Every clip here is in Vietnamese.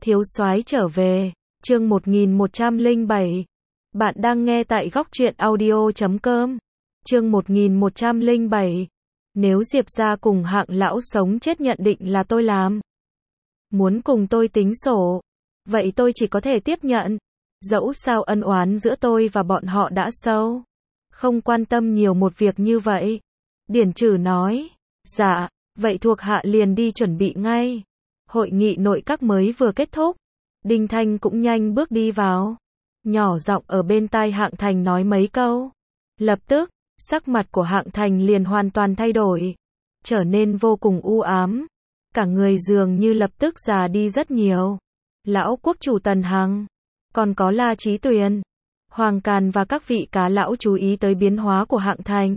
Thiếu soái trở về, chương 1107. Bạn đang nghe tại góc truyện audio.com. Chương 1107. Nếu Diệp gia cùng Hạng lão sống chết nhận định là tôi làm. Muốn cùng tôi tính sổ, vậy tôi chỉ có thể tiếp nhận. Dẫu sao ân oán giữa tôi và bọn họ đã sâu. Không quan tâm nhiều một việc như vậy. Điển Trừ nói. Dạ, vậy thuộc hạ liền đi chuẩn bị ngay. Hội nghị nội các mới vừa kết thúc. Đinh Thanh cũng nhanh bước đi vào. Nhỏ giọng ở bên tai Hạng Thành nói mấy câu. Lập tức, sắc mặt của Hạng Thành liền hoàn toàn thay đổi. Trở nên vô cùng u ám. Cả người dường như lập tức già đi rất nhiều. Lão quốc chủ Tần Hằng, còn có La Chí Tuyền, Hoàng Càn và các vị cá lão chú ý tới biến hóa của Hạng Thành.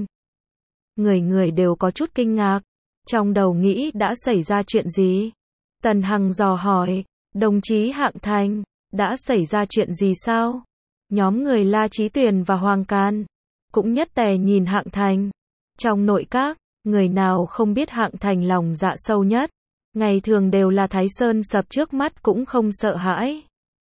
Người người đều có chút kinh ngạc. Trong đầu nghĩ đã xảy ra chuyện gì? Tần Hằng dò hỏi, đồng chí Hạng Thành, đã xảy ra chuyện gì sao? Nhóm người La Chí Tuyền và Hoàng Càn cũng nhất tề nhìn Hạng Thành. Trong nội các, người nào không biết Hạng Thành lòng dạ sâu nhất. Ngày thường đều là Thái Sơn sập trước mắt cũng không sợ hãi.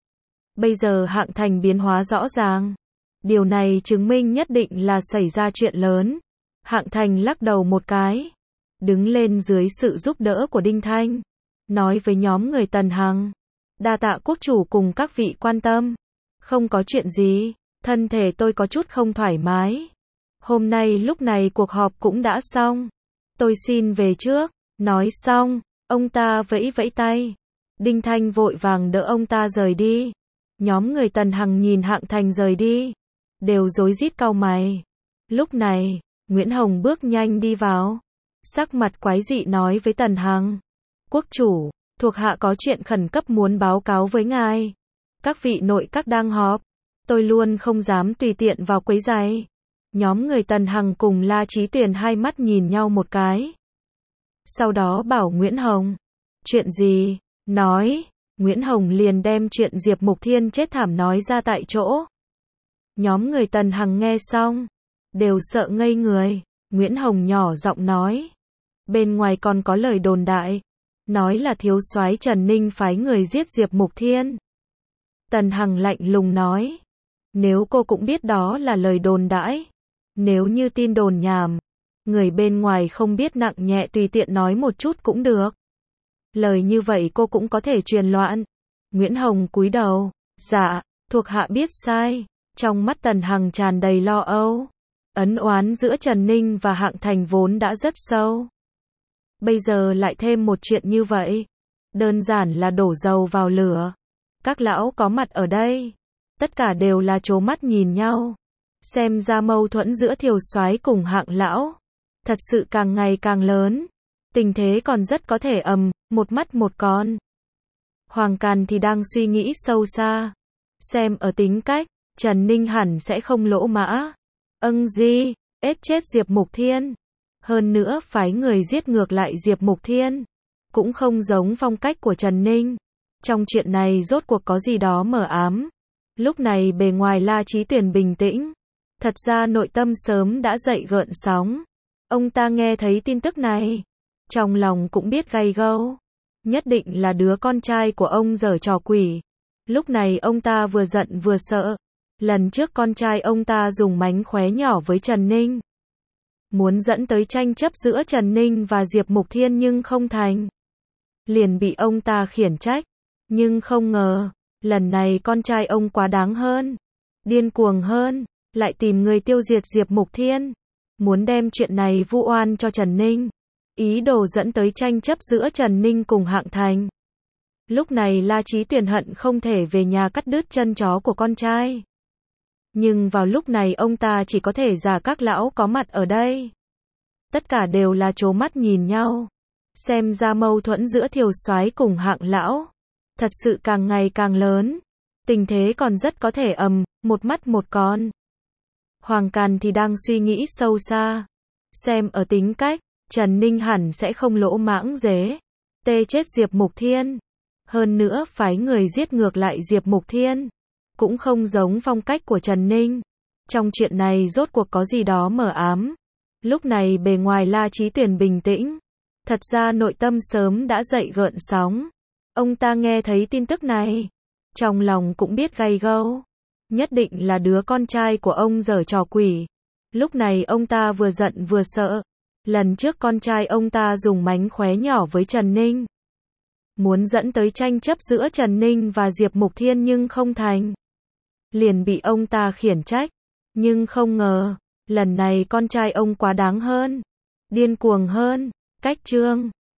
Bây giờ Hạng Thành biến hóa rõ ràng. Điều này chứng minh nhất định là xảy ra chuyện lớn. Hạng Thành lắc đầu một cái. Đứng lên dưới sự giúp đỡ của Đinh Thanh. Nói với nhóm người Tần Hằng. Đa tạ quốc chủ cùng các vị quan tâm. Không có chuyện gì, thân thể tôi có chút không thoải mái. Hôm nay lúc này cuộc họp cũng đã xong. Tôi xin về trước. Nói xong, ông ta vẫy vẫy tay. Đinh Thanh vội vàng đỡ ông ta rời đi. Nhóm người Tần Hằng nhìn Hạng Thành rời đi. Đều rối rít cau mày. Lúc này, Nguyễn Hồng bước nhanh đi vào. Sắc mặt quái dị nói với Tần Hằng. Quốc chủ, thuộc hạ có chuyện khẩn cấp muốn báo cáo với ngài. Các vị nội các đang họp. Tôi luôn không dám tùy tiện vào quấy rầy. Nhóm người Tần Hằng cùng La Chí Tuyền hai mắt nhìn nhau một cái. Sau đó bảo Nguyễn Hồng. Chuyện gì? Nói. Nguyễn Hồng liền đem chuyện Diệp Mục Thiên chết thảm nói ra tại chỗ. Nhóm người Tần Hằng nghe xong. Đều sợ ngây người. Nguyễn Hồng nhỏ giọng nói. Bên ngoài còn có lời đồn đại. Nói là thiếu soái Trần Ninh phái người giết Diệp Mục Thiên. Tần Hằng lạnh lùng nói. Nếu cô cũng biết đó là lời đồn đãi. Nếu như tin đồn nhảm. Người bên ngoài không biết nặng nhẹ tùy tiện nói một chút cũng được. Lời như vậy cô cũng có thể truyền loạn. Nguyễn Hồng cúi đầu. Dạ, thuộc hạ biết sai. Trong mắt Tần Hằng tràn đầy lo âu. Ấn oán giữa Trần Ninh và Hạng Thành vốn đã rất sâu. Bây giờ lại thêm một chuyện như vậy. Đơn giản là đổ dầu vào lửa. Các lão có mặt ở đây. Tất cả đều là trố mắt nhìn nhau. Xem ra mâu thuẫn giữa Thiếu soái cùng Hạng lão. Thật sự càng ngày càng lớn. Tình thế còn rất có thể một mắt một con. Hoàng Càn thì đang suy nghĩ sâu xa. Xem ở tính cách, Trần Ninh hẳn sẽ không lỗ mã. Ết chết Diệp Mục Thiên. Hơn nữa phái người giết ngược lại Diệp Mục Thiên. Cũng không giống phong cách của Trần Ninh. Trong chuyện này rốt cuộc có gì đó mờ ám. Lúc này bề ngoài La Chí Tuyền bình tĩnh. Thật ra nội tâm sớm đã dậy gợn sóng. Ông ta nghe thấy tin tức này. Trong lòng cũng biết gay gâu. Nhất định là đứa con trai của ông giở trò quỷ. Lúc này ông ta vừa giận vừa sợ. Lần trước con trai ông ta dùng mánh khóe nhỏ với Trần Ninh. Muốn dẫn tới tranh chấp giữa Trần Ninh và Diệp Mục Thiên nhưng không thành. Liền bị ông ta khiển trách. Nhưng không ngờ, lần này con trai ông quá đáng hơn. Điên cuồng hơn, lại tìm người tiêu diệt Diệp Mục Thiên. Muốn đem chuyện này vu oan cho Trần Ninh. Ý đồ dẫn tới tranh chấp giữa Trần Ninh cùng Hạng Thành. Lúc này La Chí Tuyền hận không thể về nhà cắt đứt chân chó của con trai. Nhưng vào lúc này ông ta chỉ có thể giả các lão có mặt ở đây. Tất cả đều là trố mắt nhìn nhau. Xem ra mâu thuẫn giữa Thiếu soái cùng Hạng lão. Thật sự càng ngày càng lớn. Tình thế còn rất có thể một mắt một con. Hoàng Càn thì đang suy nghĩ sâu xa. Xem ở tính cách, Trần Ninh hẳn sẽ không lỗ mãng dễ. Chết Diệp Mục Thiên. Hơn nữa phái người giết ngược lại Diệp Mục Thiên. Cũng không giống phong cách của Trần Ninh. Trong chuyện này rốt cuộc có gì đó mờ ám. Lúc này bề ngoài La Chí Tuyền bình tĩnh. Thật ra nội tâm sớm đã dậy gợn sóng. Ông ta nghe thấy tin tức này, trong lòng cũng biết gay gâu. Nhất định là đứa con trai của ông giở trò quỷ. Lúc này ông ta vừa giận vừa sợ. Lần trước con trai ông ta dùng mánh khóe nhỏ với Trần Ninh, muốn dẫn tới tranh chấp giữa Trần Ninh và Diệp Mục Thiên nhưng không thành. Liền bị ông ta khiển trách. Nhưng không ngờ, lần này con trai ông quá đáng hơn, điên cuồng hơn. Cách chương